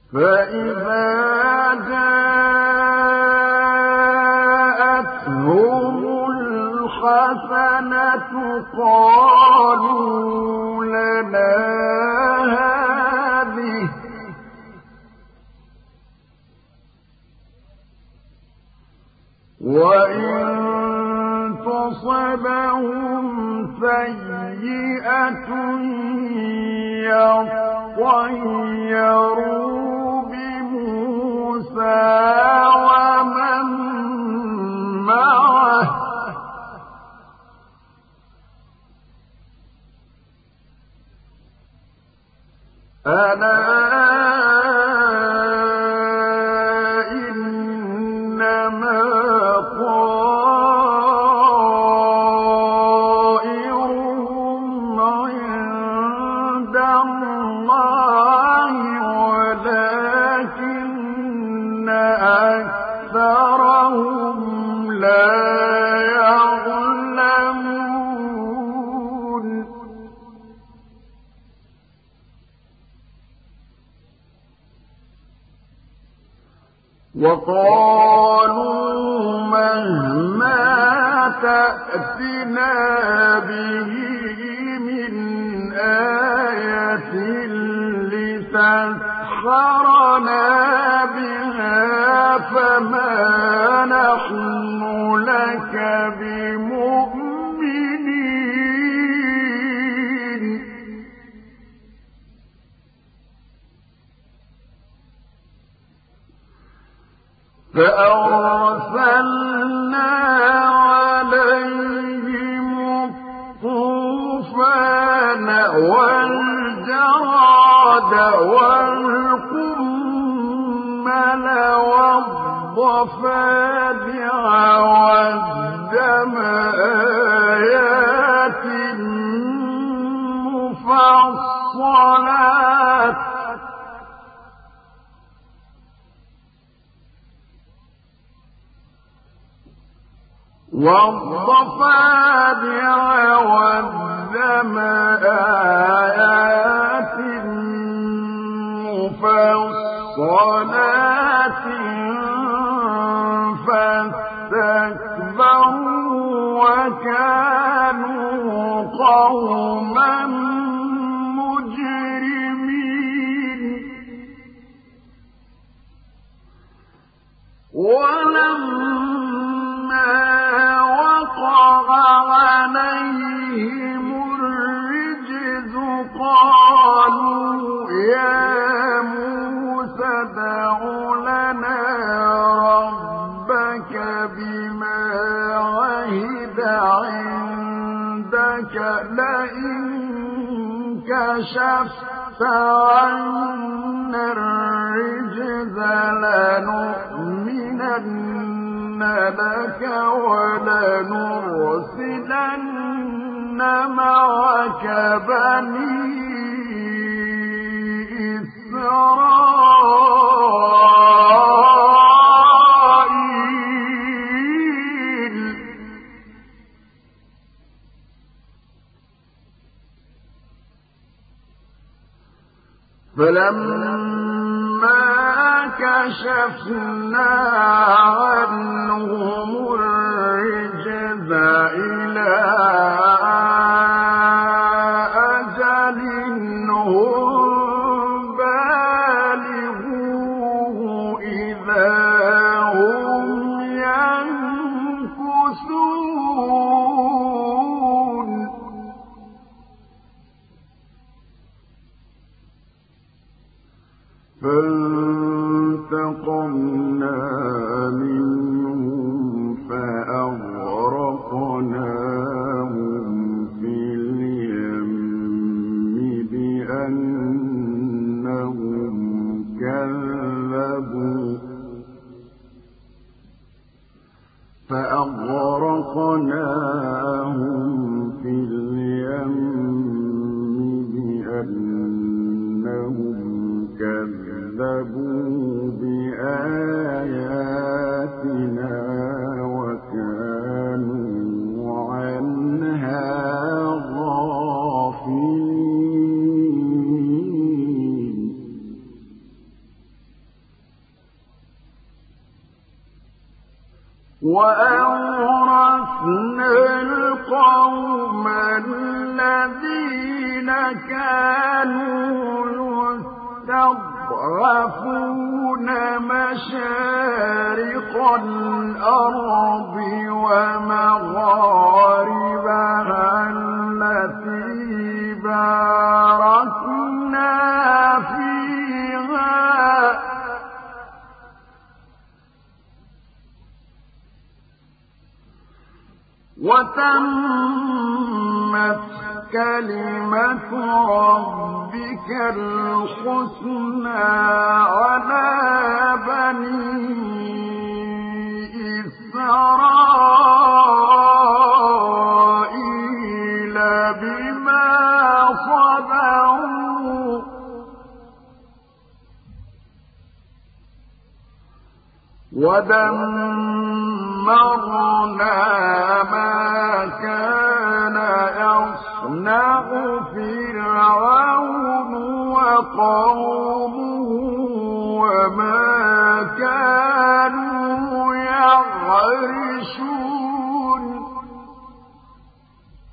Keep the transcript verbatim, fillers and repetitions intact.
فإذا جاءتهم الحسنة قالوا لنا هذه وإن تصبهم سيئة يطيروا بموسى ومن معه ألا إنما طائرهم عند الله ولكن أكثرهم لا يعلمون وقالوا مهما تأتنا به من آية لتسحرنا بها فما نحن لك بمؤمنين فأرسلنا عليهم الطوفان والجراد والقمل والضفادع والدم آيات مفصلات والضفادع والدم آيات مفصلات فاستكبروا وكانوا قوما مجرمين ولما وقع عليهم الرجز قالوا يا موسى ادع لنا ربك بما عهد عندك لئن كشفت عنا الرجز لنؤمنن لك ولنرسلن معك بني إسرائيل فلما كشفنا عنهم الرجز إلى أجل هم بالغوه إذا هم ينكثون فانتقمنا منهم فأغرقناهم في اليم بأنهم كذبوا فأغرقناهم في اليم بأنهم كذبوا بآياتنا وكانوا عنها غافلين وأورثنا القوم الذين كانوا يستضعفون مشارق الأرض ومغاربها التي باركنا فيها وتمت كلمة ربك الحسنى على بني إسرائيل بما صبروا ودمرنا ما كان يصنع فرعون وقومه